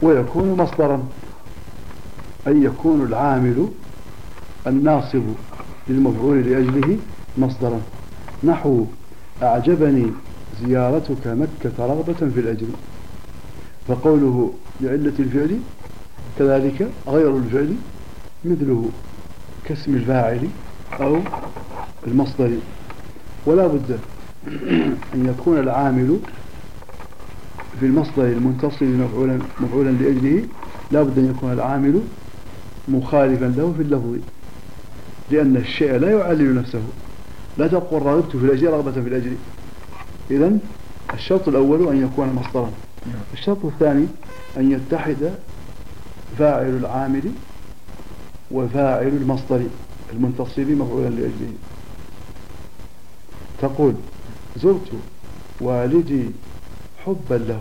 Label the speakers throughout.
Speaker 1: ويكون مصدرا، أي يكون العامل الناصب للمفعول لأجله مصدرا، نحو أعجبني زيارتك مكة رغبة في الأجر، فقوله لعلة الفعل كذلك غير الفعل مثله كاسم الفاعل أو المصدر. ولا بد أن يكون العامل في المصدر المنتصب مفعولا لأجله، لا بد أن يكون العامل مخالفا له في اللفظ، لأن الشيء لا يعلل نفسه، لا تقول رغبت في الأجر رغبة في الأجر. إذن الشرط الأول أن يكون مصدرا. الشرط الثاني أن يتحد فاعل العامل وفاعل المصدر المنتصب مفعولا لأجله. تقول زرت والدي حبا له،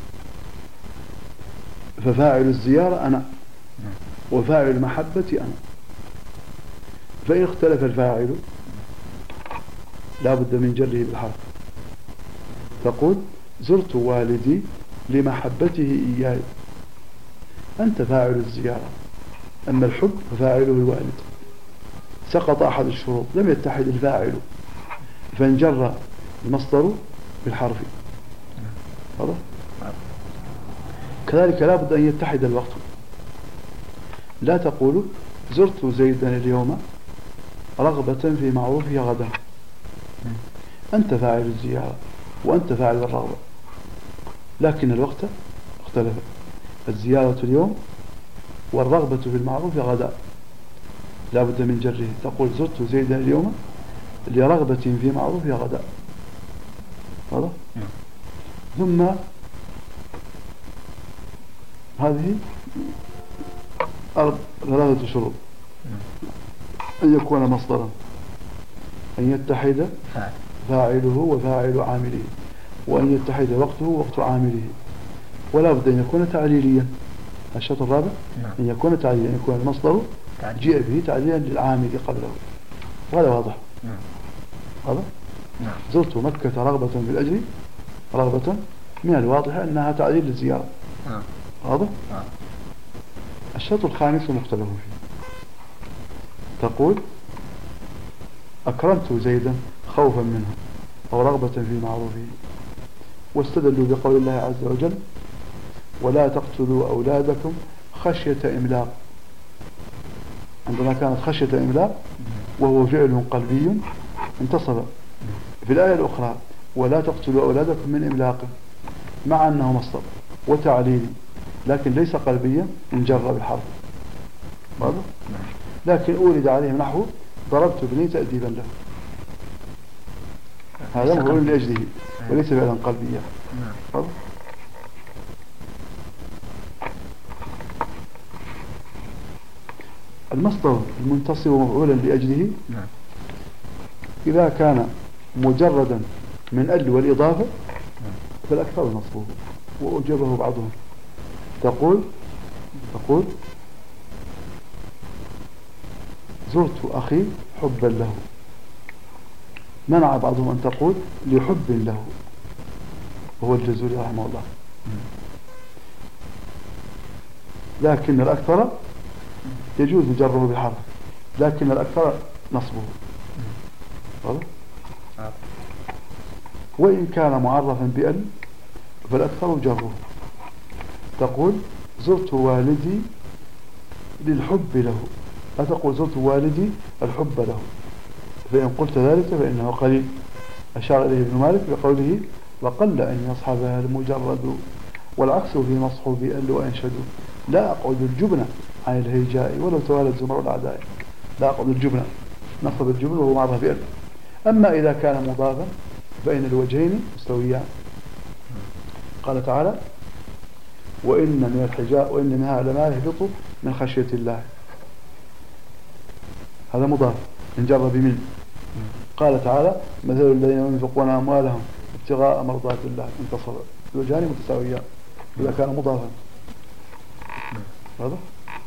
Speaker 1: ففاعل الزيارة أنا وفاعل المحبة أنا. فإن اختلف الفاعل لا بد من جره بالحرف. تقول زرت والدي لمحبته إياي، أنت فاعل الزيارة، أما الحب ففاعله الوالد. سقط أحد الشروط، لم يتحد الفاعل، فانجر المصدر بالحرف. هذا كذلك لا بد أن يتحد الوقت. لا تقول زرت زيدا اليوم رغبة في معروفه غدا، أنت فاعل الزيارة وأنت فاعل الرغبة، لكن الوقت اختلف، الزيارة اليوم والرغبة في المعروف غدا، لا بد من جره. تقول زرت زيدا اليوم لرغبة في معروف غدا. هذا ثم هذه ثلاثة شروط: أن يكون مصدرا، أن يتحد فاعله وفاعل عامله، وأن يتحد وقته ووقت عامله، ولا بد أن يكون تعليليا. الشرط الرابع أن يكون تعليليا، أن يكون المصدر جاء به تعليلا للعامل قبله. وهذا واضح. هذا زرت مكة رغبة في الأجر، رغبة من الواضح أنها تعليل للزيارة. هذا الشرط الخامس مختلف فيه. تقول أكرمت زيدا خوفا منه أو رغبة في معروفه، واستدلوا بقول الله عز وجل ولا تقتلوا أولادكم خشية إملاق، عندما كانت خشية إملاق وهو فعل قلبي انتصب. في الآية الأخرى ولا تقتلوا أولادكم من إملاق، مع أنه مصدر وتعليلي لكن ليس قلبيا، انجر بالحرف. لكن أورد عليهم نحو ضربت ابني تأديبا له، هذا مفعول لأجله وليس فعلا قلبيا. المصدر المنتصب مفعولا لأجله إذا كان مجردا من ال والإضافة فالأكثر نصبه، وأجابه بعضهم. تقول زرت أخي حبا له، منع بعضهم أن تقول لحب له، وهو الجزوري رحمه الله. لكن الأكثر يجوز جره بحرف، لكن الأكثر نصبه. وإن كان معرفا بأل فالأكثر جره. تقول زرت والدي للحب له، لا تقول زرت والدي الحب له، فإن قلت ذلك فإنه قليل. أشار إليه ابن مالك بقوله وقل أن يصحبها المجرد، والعكس في مصحوب أل وأنشد، لا أقعد الجبن عن الهيجاء ولو توالت زمر الأعداء. لا أقعد الجبن، نصب الجبن وهو معرف بأل. أما إذا كان مضافا فإن الوجهين مستويان. قال تعالى وإن من الحجاء وإن منها لما يهبط من خشية الله، هذا مضاف انجر بمن. قال تعالى مثل الذين ينفقون أموالهم ابتغاء مرضات الله انتصر، الوجهان متساويان إذا كان مضافا. هذا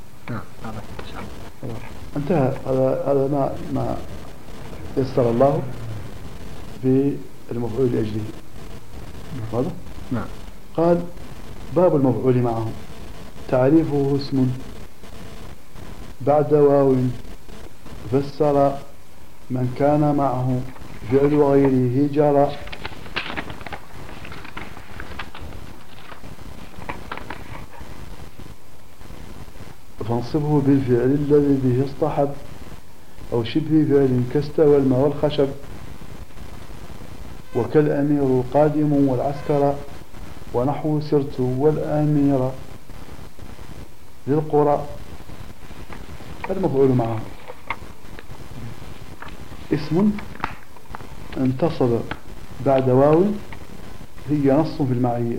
Speaker 1: انتهى. هذا ما يسر الله في المفعول لأجله. هذا قال باب المفعول معه. تعريفه اسم بعد واو فسر من كان معه فعل غيره جرى. فانصبه بالفعل الذي به اصطحب أو شبه فعل كاستوى الماء والخشب، وكالأمير قادم والعسكر، ونحو سرت والأمير للقرى. المفعول معه اسم انتصب بعد واو هي نص في المعية.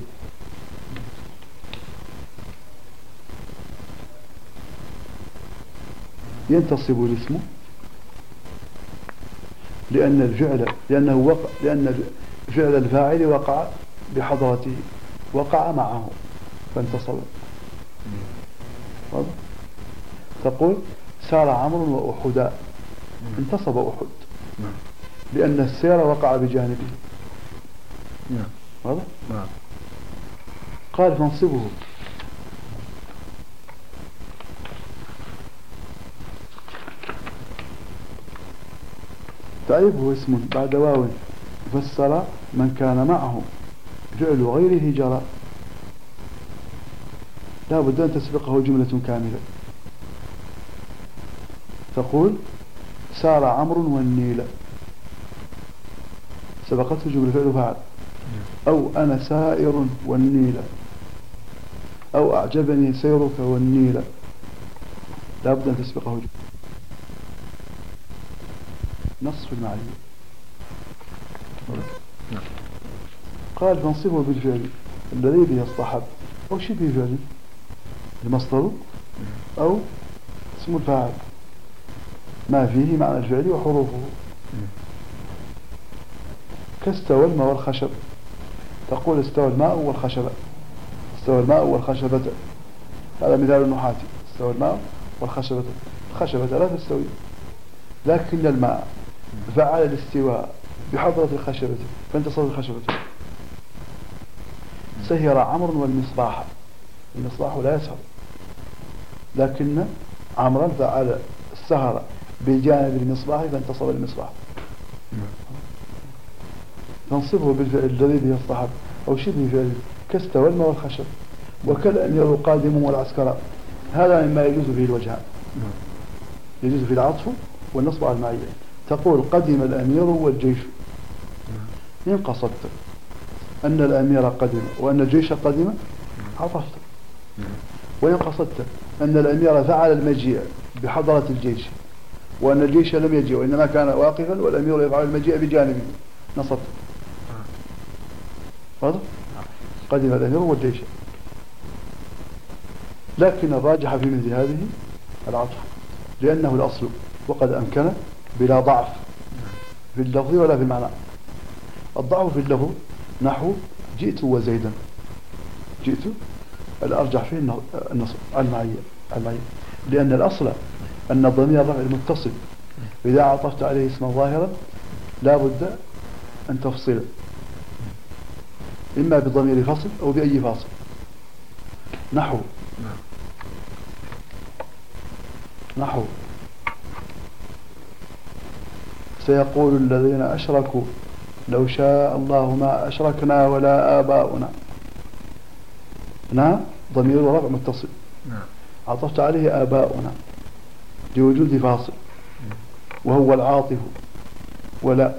Speaker 1: ينتصب الاسم لأن فعل الفاعل وقع بحضرته، وقع معه فانتصب. تقول سار عمرو وأحدا، انتصب أحد لأن السير وقع بجانبه. واضح؟ قال فانصبه تعريفه اسم بعد واو فسر من كان معه فعل غيره جرى. لا بد أن تسبقه جملة كاملة. تقول سار عمرو والنيل، سبقته جملة فعل فاعل. أو أنا سائر والنيل، أو أعجبني سيرك والنيل. لا بد أن تسبقه جملة. نصف المعية. قال فانصبه بالفعل الذي به اصطحب أو شبه فعل، المصدر أو اسم الفاعل ما فيه معنى الفعل وحروفه. كاستوى الماء والخشب، تقول استوى الماء والخشبة، استوى الماء والخشبة. هذا مثال النحاتي. استوى الماء والخشبة، الخشبة لا تستوي، لكن الماء فعل الاستواء بحضرة الخشبة فانتصر الخشبة. سهر عمرو والمصباح، المصباح لا يسهر، لكن عمرو فعل السهر بجانب المصباح فانتصر المصباح. تنصبه بالفعل الذي به اصطحب أو شبه فعل كاستوى الماء والخشب، وكالأمير قادم والعسكر. هذا مما يجوز فيه الوجهان، يجوز فيه العطف والنصب على المعية. تقول قدم الأمير والجيش، إن قصدت أن الأمير قدم وأن الجيش قدم عطفت، وإن قصدت أن الأمير فعل المجيء بحضرة الجيش وأن الجيش لم يجيء وإنما كان واقفا والأمير يفعل المجيء بجانبه نصبت. واضح؟ قدم الأمير والجيش. لكن الراجح في مثل هذه العطف لأنه الأصل، وقد أمكن بلا ضعف في اللفظ ولا في المعنى. الضعف في اللفظ نحو جئت وزيدا، جئت الأرجح فيه النصب المعية، لأن الأصل أن الضمير الرفع المتصل إذا عطفت عليه اسما ظاهرا لا بد أن تفصله، إما بضمير فصل أو بأي فاصل. نحو سيقول الذين أشركوا لو شاء الله ما أشركنا ولا آباؤنا. ضمير رفع متصل عطفت عليه آباؤنا لوجود فاصل وهو العاطف. ولا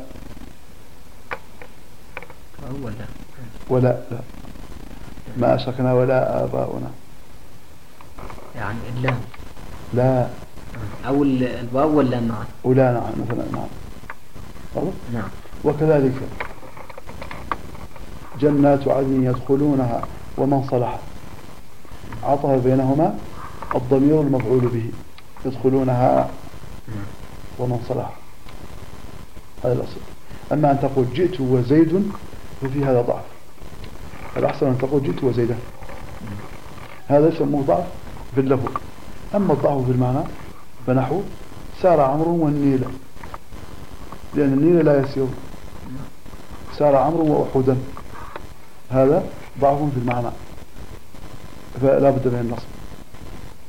Speaker 1: لا ما أشركنا ولا آباؤنا،
Speaker 2: يعني اللام
Speaker 1: لا
Speaker 2: أو الواو ولا النعم
Speaker 1: ولا نعم مثلا نعم. وكذلك جنات عدن يدخلونها ومن صلح، عطف بينهما الضمير المفعول به يدخلونها ومن صلح، هذا الأصل. أما أن تقول جئت وزيد ففي هذا ضعف، الأحسن أن تقول جئت وزيدا، هذا يسمى ضعف في اللفظ. أما الضعف في المعنى فنحو سار عمرو والنيل، لأن النيل لا يسير. سار عمرو وأحدا، هذا ضعف في المعنى فلا بد من النصب.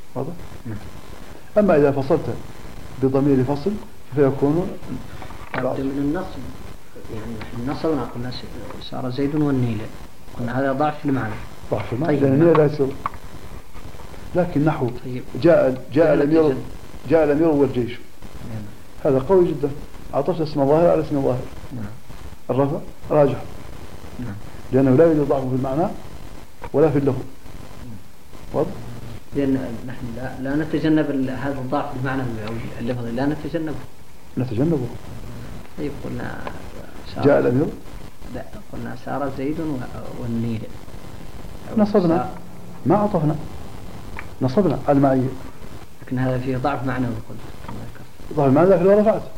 Speaker 1: واضح؟ أما إذا فصلت بضمير فصل فيكون
Speaker 2: لابد من النصب، يعني النصب قلنا سار زيد والنيل، قلنا هذا ضعف المعنى.
Speaker 1: ضعف المعنى لأن النيل لا يصير. لكن نحو
Speaker 2: طيب.
Speaker 1: جاء الأمير والجيش، هذا قوي جدا. عطفت اسم الظاهر على اسم الظاهر. الرفع راجح، لأنه لا يوجد ضعف في المعنى ولا في اللفظ. واضح؟
Speaker 2: لأن نحن لا نتجنب هذا الضعف بالمعنى اللفظي، لا نتجنبه. طيب قلنا
Speaker 1: جاء الأمير،
Speaker 2: لا قلنا سار زيد والنيل،
Speaker 1: نصبنا ما عطفنا، نصبنا المعية،
Speaker 2: لكن هذا فيه ضعف معنوي.
Speaker 1: ضعف المعنى لكن لو رفعت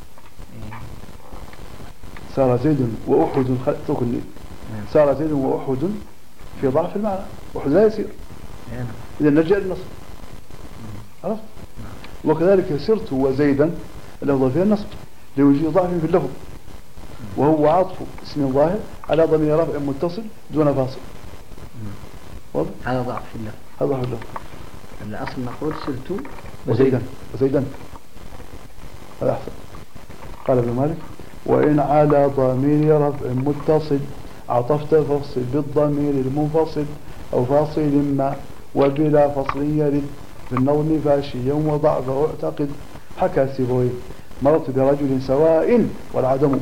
Speaker 1: سار زيد وأحد تركني، سار زيد وأحد في ضعف المعنى، أحد لا يسير، إذا نرجع للنصب. عرفت؟ وكذلك سرت وزيدا اللفظ فيها النصب لوجود ضعف في اللفظ، وهو عطف اسم الظاهر على ضمير رفع متصل دون فاصل. واضح؟
Speaker 2: هذا ضعف في اللفظ.
Speaker 1: هذا ضعف اللفظ.
Speaker 2: الأصل نقول سرت
Speaker 1: وزيدا هذا أحسن. قال ابن مالك: وإن على ضمير رفع متصل عطفت فصل بالضمير المنفصل أو فاصل ما وبلا فصل يرد بالنظم فاشيا وضعفه اعتقد. حكى سيبويه: مررت برجل سواء والعدم،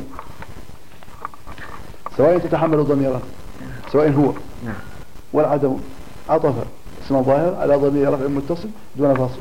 Speaker 1: سواء تتحمل ضميرا، سواء هو والعدم، عطف اسم الظاهر على ضمير رفع متصل دون فاصل.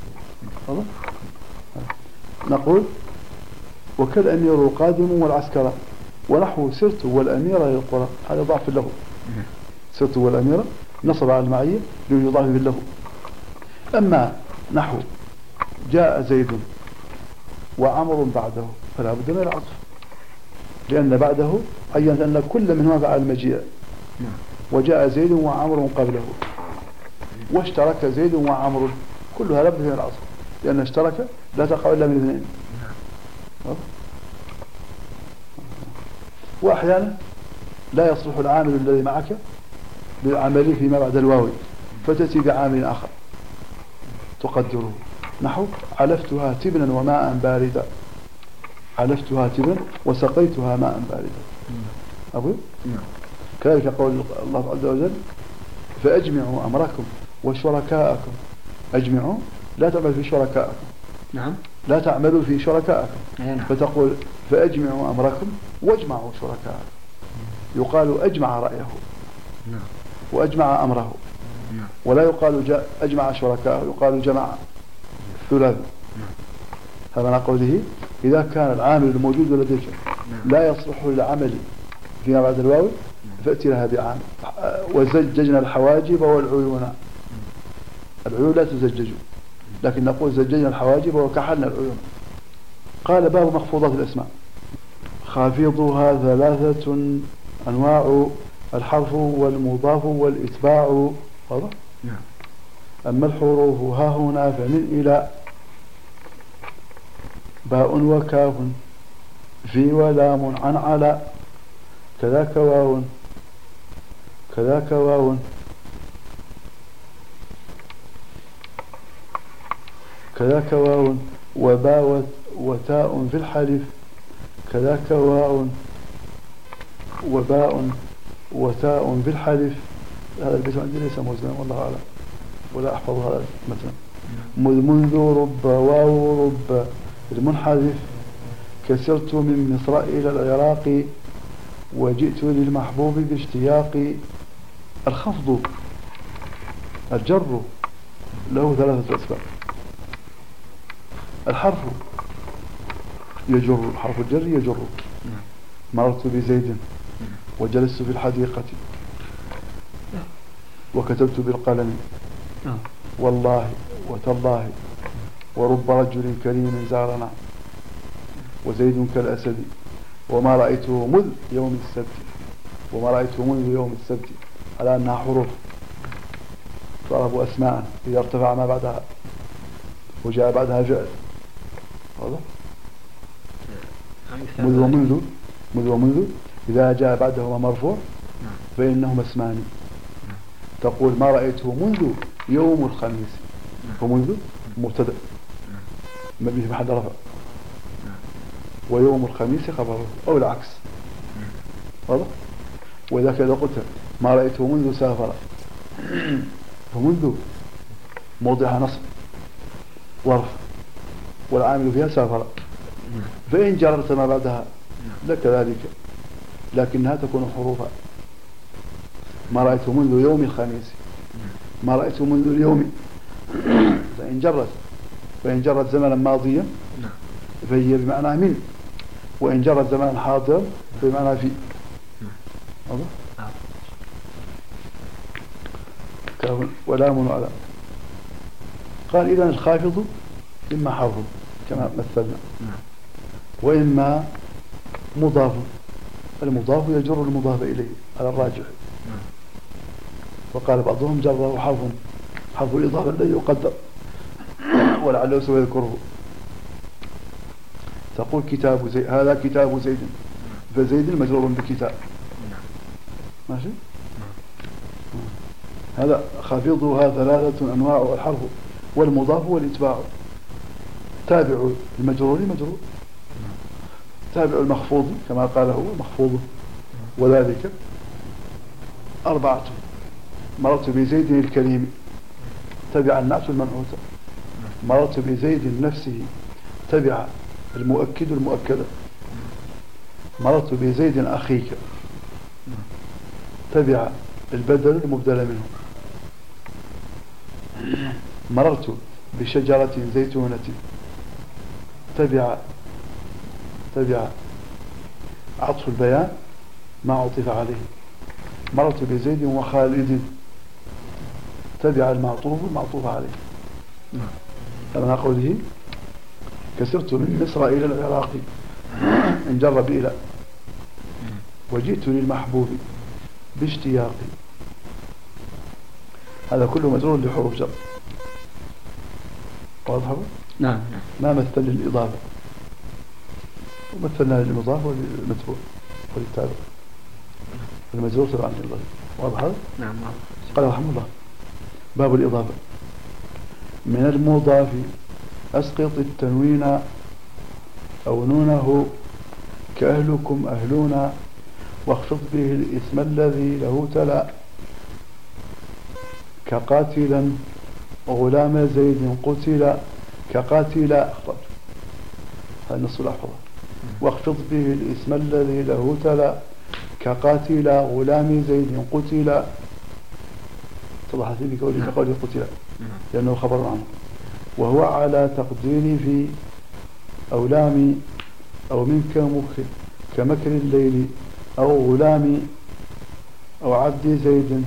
Speaker 1: نقول: وكالأمير قادم والعسكر، ونحو سرت والأمير للقرى. هذا ضعف في اللفظ. سرت والأمير نصب على المعية لوجود ضعف في اللفظ. أما نحو جاء زيد وعمر بعده فلا بد من العطف، لأن بعده عينت أن كل منهما فعل المجيء. وجاء زيد وعمر قبله، واشترك زيد وعمر، كلها لابد من العطف، لأن اشترك لا تقع إلا من اثنين. وأحيانا لا يصلح العامل الذي معك بالعمل فيما بعد الواو، فتأتي بعامل آخر تقدره. نحو علفتها تبنا وماء باردا، علفتها تبنا وسقيتها ماء باردا. أقول كذلك قول الله عز وجل: فأجمعوا أمركم وشركاءكم. أجمعوا لا تعمل في شركائكم، لا تعملوا في شركائكم، فتقول فأجمعوا أمركم واجمعوا شركاءكم. يقال أجمع رأيه وأجمع أمره، ولا يقال أجمع شركاءه، يقال جمع ثلاث. هذا قوله: إذا كان العامل الموجود لديك لا يصلح للعمل فيما بعد الواو فأتي لها بعامل. وزججنا الحواجب والعيون، العيون لا تزجج، لكن نقول زججنا الحواجب وكحلنا العيون. قال: باب مخفوضات الأسماء. خافضها ثلاثة أنواع: الحرف والمضاف والإتباع. واضح؟ أما الحروف ها هنا فمن إلى باء وكاف في ولام عن على، كذاك واو كذاك واو كذاك واو وباء وتاء في الحلف، كذاك واو وباء وتاء في الحلف. هذا البيت عندي ليس موزنا والله أعلم، ولا أحفظ هذا مثلا. منذ رب واو رب المنحذف، كسرت من مصر إلى العراق وجئت للمحبوب باشتياقي. الخفض الجر له ثلاثة أسباب. الحرف يجر، حرف الجر يجر. مررت بزيد وجلست في الحديقة وكتبت بالقلم والله وتالله ورب رجل كريم زارنا وزيد كالأسد وما رأيته مذ يوم السبت، وما رأيته منذ يوم السبت، على أنها حروف تعرف أسماء إذا ارتفع ما بعدها وجاء بعدها فعل. هذا مذ ومنذ إذا جاء بعدهما مرفوع فإنهما اسمان. تقول: ما رأيته منذ يوم الخميس، فمنذ مبتدأ مبني في محل رفع، ويوم الخميس خبره أو العكس. واضح؟ وإذا كذا قلت ما رأيته منذ سافر، فمنذ موضعها نصب ظرف والعامل فيها سافر، فإن جررت ما بعدها لك ذلك، لكنها تكون حروفا. ما رأيته منذ يوم الخميس، ما رأيته منذ اليوم. فإن جرت زمنا ماضيا فهي بمعنى من، وإن جرت زمنا حاضرا بمعنى في. ولام وعلام. قال إذن الخافض إما حرف كما مثلنا، وإما مضاف. المضاف يجر المضاف إليه على الراجح، وقال بعضهم جره حرف الإضافة الذي يقدر ولعله سوف يذكره. تقول كتاب زيد، هذا كتاب زيد، فزيد مجرور بكتاب. ماشي. هذا خافضها 3 أنواع، الحرف والمضاف والإتباع. تابع المجرور مجرور، تابع المخفوض كما قال هو مخفوض، وذلك 4. مررت بزيد الكريم تبع النعت المنعوت، مررت بزيد نفسه تبع المؤكد المؤكدة، مررت بزيد أخيك تبع البدل المبدل منه، مررت بشجرة زيتونة تبع عطف البيان ما عطف عليه، مررت بزيد وخالد تبع المعطوف عليه. كما قوله كسرت من مصر إلى العراق انجر بإلى، وجئت للمحبوب باشتياقي. هذا كله مجرور لحروف جر. واضح؟
Speaker 2: نعم.
Speaker 1: ما مثل للإضافة، ومثلنا للمضاف والمتبوع والتابع. المجرور تبع عن الله. واضح؟
Speaker 2: نعم.
Speaker 1: قال رحمه الله: باب الإضافة. من المضاف أسقط التنوين أو نونه كأهلكم أهلنا، واخفض به الاسم الذي له تلا، كقاتلا غلام زيد قتل، كقاتلا أخطأت، هذا نص الأحفظة. واخفض به الاسم الذي له تلا، كقاتلا غلام زيد قتل. اتضحت لي بقوله قتل لأنه خبر عنه، وهو على تقدير في أو لام أو منك كمكر الليل أو غلام أو عبد زيد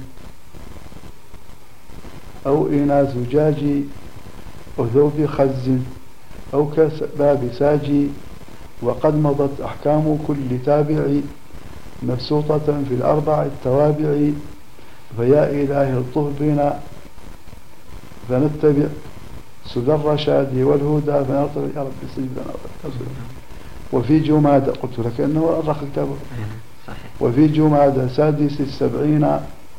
Speaker 1: أو إنا زجاج أو ذوب خز أو كباب ساجي. وقد مضت أحكام كل تابع مبسوطة في الأربع التوابع، فيا إلهي الطف بنا فنتبع سدى الرشاد والهدى فنرتضي يا رب سجدنا. وفي جمادى قلت لك أنه أرخ كتابه. وفي جمادى سادس 70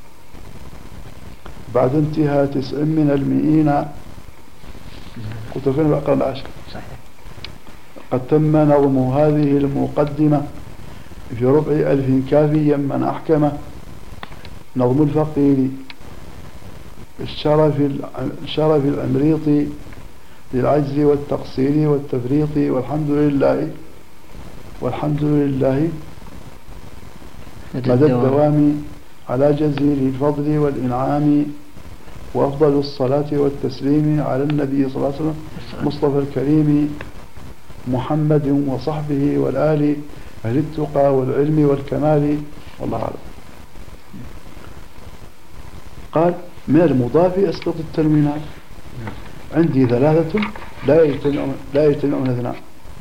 Speaker 1: بعد انتهاء 9 من 100 قلت فين بقرن 10. قد تم نظم هذه المقدمة في ربع 1000 كافيا من أحكمه، نظم الفقير الشرف الأمريطي للعجز والتقصير والتفريط، والحمد لله مدى الدوام على جزيل الفضل والإنعام، وأفضل الصلاة والتسليم على النبي صلى الله عليه وسلم مصطفى الكريم محمد وصحبه والآل أهل التقى والعلم والكمال. والله أعلم. قال: من المضاف أسقط التنوينات. عندي 3 لا يجتمعون 2.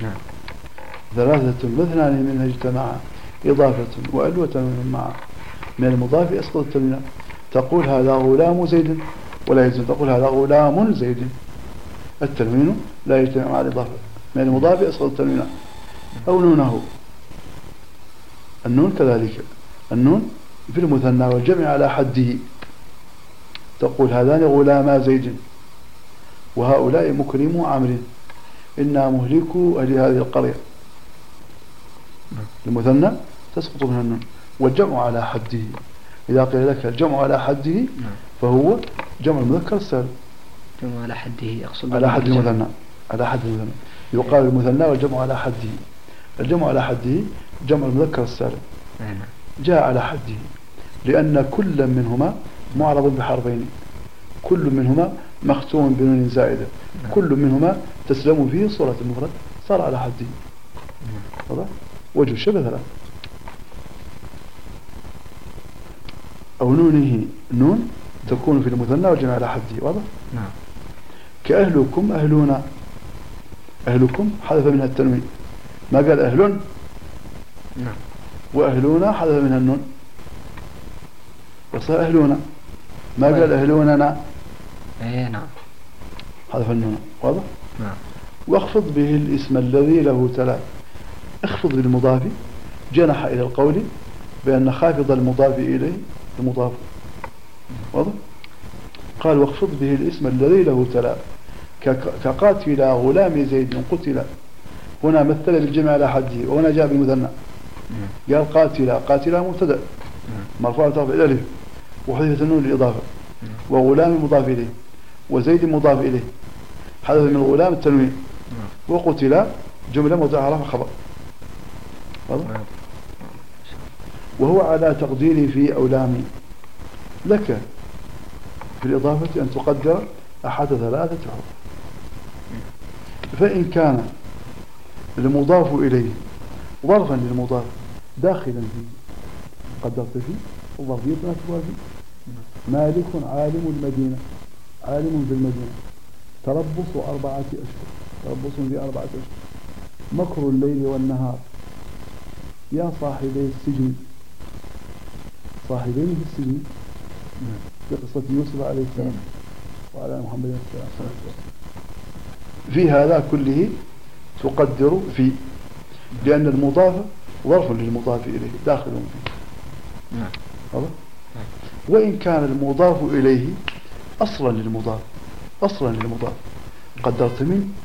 Speaker 1: 3 واثنان منها اجتمعا، إضافة وأل وتنوين معا. من المضاف أسقط التنوينات. تقول هذا غلام زيد ولا يجوز تقول هذا غلام زيد، التنوين لا يجتمع مع الإضافة. من المضاف أسقط التنوينات. أو نونه، النون كذلك، النون في المثنى والجمع على حده. تقول هذان غلاما زيد، وهؤلاء مكرمو عمرو إنا مهلكو أهل هذه القرية. المثنى تسقط من النون، والجمع على حده. إذا قيل لك الجمع على حده فهو جمع المذكر السالم.
Speaker 2: جمع على حده يقصد
Speaker 1: على حد المثنى، على حد المثنى يقال المثنى والجمع على حده. الجمع على حده جمع المذكر السالم جاء على حده لأن كل منهما معرض بحرفين، كل منهما مختوم بنون زائدة، كل منهما تسلم فيه صورة المفرد، صار على حده. واضح؟ وجه الشبه ثلاث. أو نونه نون تكون في المثنى والجمع على حده. واضح؟
Speaker 2: نعم.
Speaker 1: كأهلكم أهلنا، أهلكم حذف منها التنوين، ما قال أهل.
Speaker 2: نعم.
Speaker 1: وأهلنا حذف منها النون وصار أهلنا، ما قال أهلوننا.
Speaker 2: ايه نعم.
Speaker 1: حذف النون. واضح؟
Speaker 2: نعم.
Speaker 1: واخفض به الاسم الذي له تلا. اخفض بالمضاف جنح إلى القول بأن خافض المضاف إليه المضاف. واضح؟ قال واخفض به الاسم الذي له تلا كقاتل غلام زيد قتل. هنا مثل بالجمع على حده، وهنا جاء بالمثنى قال قاتل مبتدأ مرفوع بترفع الألف وحذفت النون للإضافة، وغلام مضاف إليه، وزيد مضاف إليه حذف من الغلام التنوين، وقتل جملة موضعها رفع خبر. وهو على تقديري في أولامي لك في الإضافة أن تقدر أحد ثلاثة حروف. فإن كان المضاف إليه ظرفا للمضاف داخلا فيه قدرت فيه الظرفية تناسبها فيه. مالك عالم المدينة، عالم في المدينة. تربص 4 أشهر، تربص في 4 أشهر. مكر الليل والنهار. يا صاحبي السجن، صاحبين في السجن في قصة يوسف عليه السلام وعلى محمد عليه السلام. في هذا كله تقدر في، لأن المضاف ظرف للمضاف إليه داخل فيه. هذا وإن كان المضاف إليه أصلا للمضاف، أصلا للمضاف قدرت من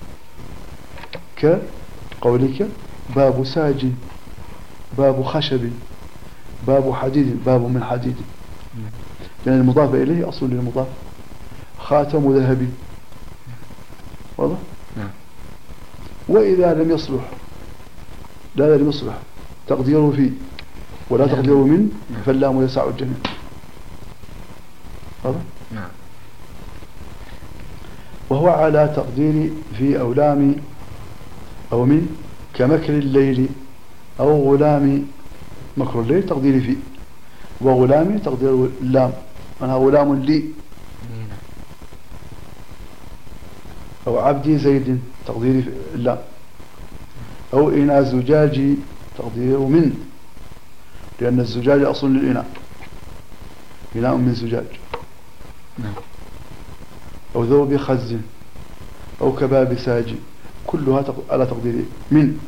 Speaker 1: كقولك باب ساج، باب خشب، باب حديد، باب من حديد، لأن المضاف إليه أصل للمضاف. خاتم ذهبي. واضح؟ وإذا لم يصلح، لا لم يصلح تقديره فيه ولا تقديره من، فاللام يسع الجميع. واضح؟ وهو على تقدير في أولام أو من كمكر الليل أو غلام. مكر الليل تقديري فيه، وغلامي تقدير اللام، أنا غلام لي. أو عبدي زيد تقديري اللام. أو إناء زجاجي تقدير من، لأن الزجاج أصل للإناء، إناء من زجاج. أو ذوب خز أو كباب ساجي، كلها على تقدير من.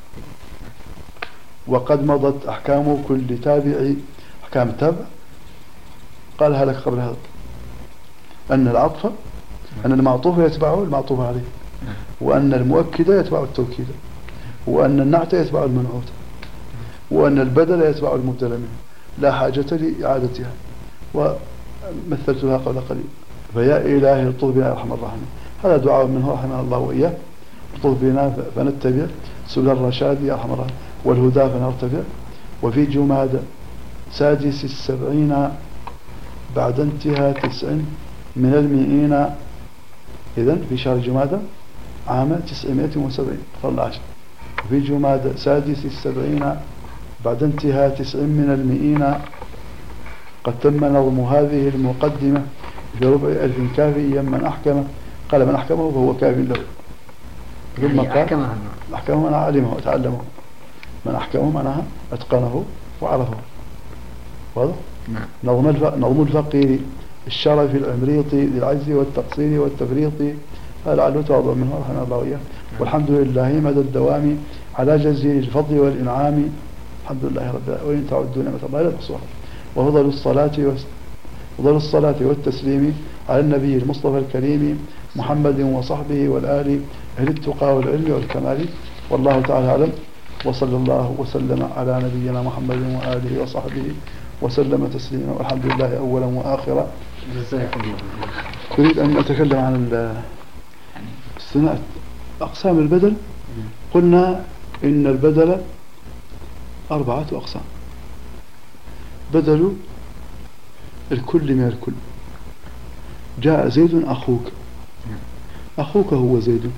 Speaker 1: وقد مضت أحكام كل تابع، أحكام التابع قالها لك قبل هذا، أن العطف، أن المعطوف يتبعه المعطوف عليه، وأن المؤكد يتبع التوكيد، وأن النعت يتبع المنعوت، وأن البدل يتبع المبدل منه، لا حاجة لإعادتها. ومثلتها قبل قليل. فيا إلهي الطف بنا الرحمن الرحيم. هذا دعاء منه رحمه الله وإياه. الطف بنا فنتبع سبل الرشاد يا أرحم الراحمين والهدى فنرتفع. وفي جماد سادس 70 بعد انتهاء 9 من 100، إذن في شهر جمادة عام 970 قرن 10. وفي جماد سادس 70 بعد انتهاء 9 من 100 قد تم نظم هذه المقدمة في ربع 1000 كافيا من أحكمه. قال من أحكمه فهو كاف له. ثم قال أحكمه معناها علمه وتعلمه، من أحكمه معناها أتقنه وعرفه. واضح؟ نظم الفقير الشرف العمريطي للعجز والتقصير والتفريط. هذا لعله تواضع منه رحمه الله وإياه. والحمد لله مدى الدوام على جزيل الفضل والإنعام. الحمد لله رب العالمين، وإن تعدوا نعمة الله لا تحصوها. وفضل الصلاة والتسليم على النبي المصطفى الكريم محمد وصحبه والآل أهل التقى والعلم والكمال. والله تعالى أعلم، وصلى الله وسلم على نبينا محمد وآله وصحبه وسلم تسليما، والحمد لله أولا وآخرا. أريد أن أتكلم عن استثناء أقسام البدل. قلنا إن البدل 4 أقسام: بدل الكل من الكل. جاء زيد أخوك، أخوك هو زيد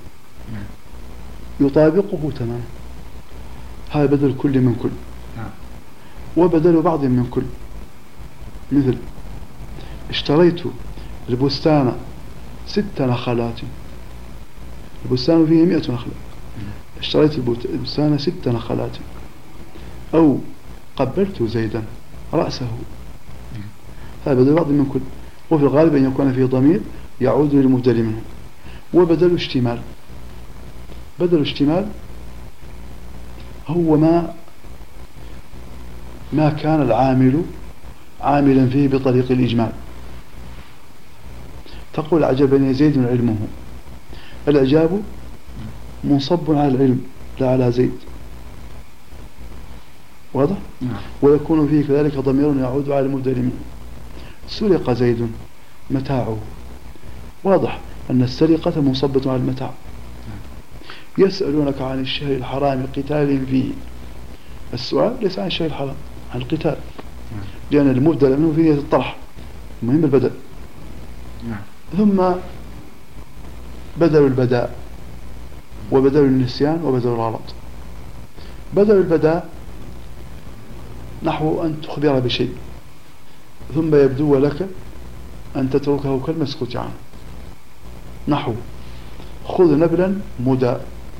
Speaker 1: يطابقه تماما، هذا بدل كل من كل. وبدل بعض من كل، مثل اشتريت البستان 6 نخلات، البستان فيه 100 نخلة، اشتريت البستان 6 نخلات. أو قبلت زيدا رأسه، هذا بدل بعض من كل. وفي الغالب أن يكون فيه ضمير يعود للمبدل منه. وبدل اشتمال، بدل اشتمال هو ما كان العامل عاملا فيه بطريق الإجمال. تقول عجبني زيد علمه، الإعجاب منصب على العلم لا على زيد، واضح؟ ويكون فيه كذلك ضمير يعود على المبدل منه. سرق زيد متاعه، واضح أن السرقة منصبة على المتاع. يسألونك عن الشهر الحرام قتال فيه، السؤال ليس عن الشهر الحرام، عن القتال، لأن المبدل منه فيه الطرح، المهم البدل. ثم بدل البداء وبدل النسيان وبدل الغلط. بدل البداء نحو أن تخبر بشيء ثم يبدو لك أن تتركه كالمسكوت عنه، نحو خذ نبلا مدى،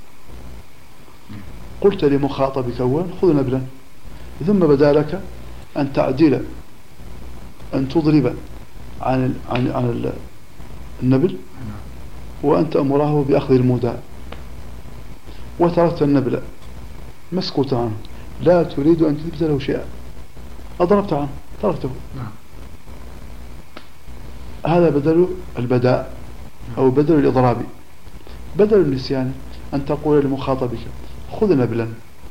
Speaker 1: قلت لمخاطبك أولا خذ نبلا، ثم بدا لك أن تعدل، أن تضرب عن النبل وأن تأمره بأخذ المدى، وتركت النبل مسكوت عنه لا تريد أن تثبت له شيئا، أضربت عنه تركته. هذا بدل البداء أو بدل الإضراب. بدل النسيان أن تقول لمخاطبك خذ نبلا،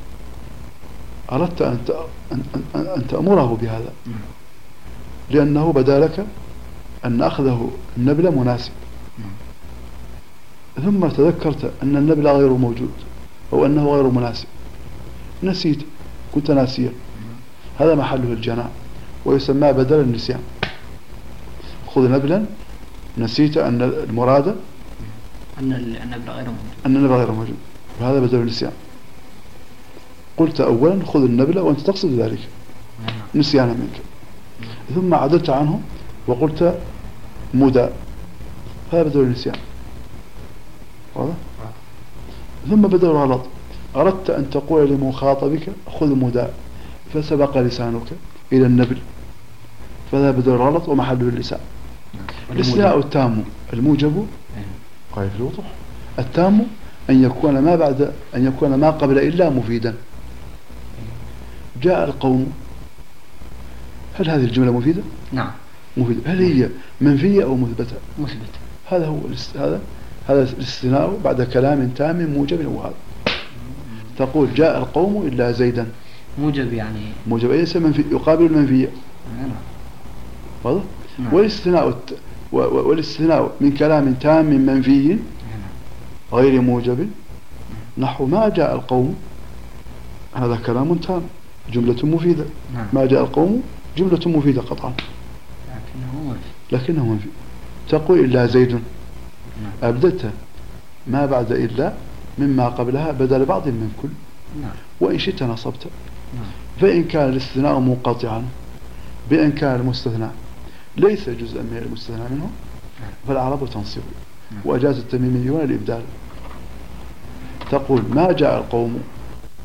Speaker 1: أردت أن تأمره بهذا لأنه بدا لك أن أخذه النبل مناسب، ثم تذكرت أن النبل غير موجود أو أنه غير مناسب، نسيت، كنت ناسيا، هذا محله الجناء ويسمى بدل النسيان. خذ نبلا، نسيت أن المراد
Speaker 2: أن النبل غير موجود،
Speaker 1: وهذا بدل النسيان. قلت أولا خذ النبل وأنت تقصد ذلك نسيانا منك، ثم عدلت عنه وقلت مدى، هذا بدل النسيان، واضح؟ ثم بدل الغلط، أردت أن تقول لمخاطبك خذ مدى فسبق لسانك إلى النبل، فهذا بدل الغلط ومحله اللسان. الاستثناء التام الموجب قال في الوضوح، التام أن يكون ما قبل إلا مفيدا. جاء القوم، هل هذه الجملة مفيدة؟
Speaker 2: نعم
Speaker 1: مفيدة. هل هي منفية أو مثبتة؟
Speaker 2: مثبتة.
Speaker 1: هذا هو هذا الاستثناء بعد كلام تام موجب. وهذا تقول جاء القوم إلا زيدا،
Speaker 2: موجب يعني
Speaker 1: موجب ليس منفي، يقابل المنفية. واضح؟ والاستثناء من كلام تام منفي غير موجب، نحو ما جاء القوم، هذا كلام تام جملة مفيدة. ما جاء القوم جملة مفيدة قطعا لكنه منفي. تقول إلا زيد، أبدلت ما بعد إلا مما قبلها بدل بعض من كل، وإن شئت نصبت. فإن كان الاستثناء منقطعا بأن كان المستثنى ليس جزءا من المستثنى منه فالعرب تنصب، وأجاز التميميون الإبدال. تقول ما جاء القوم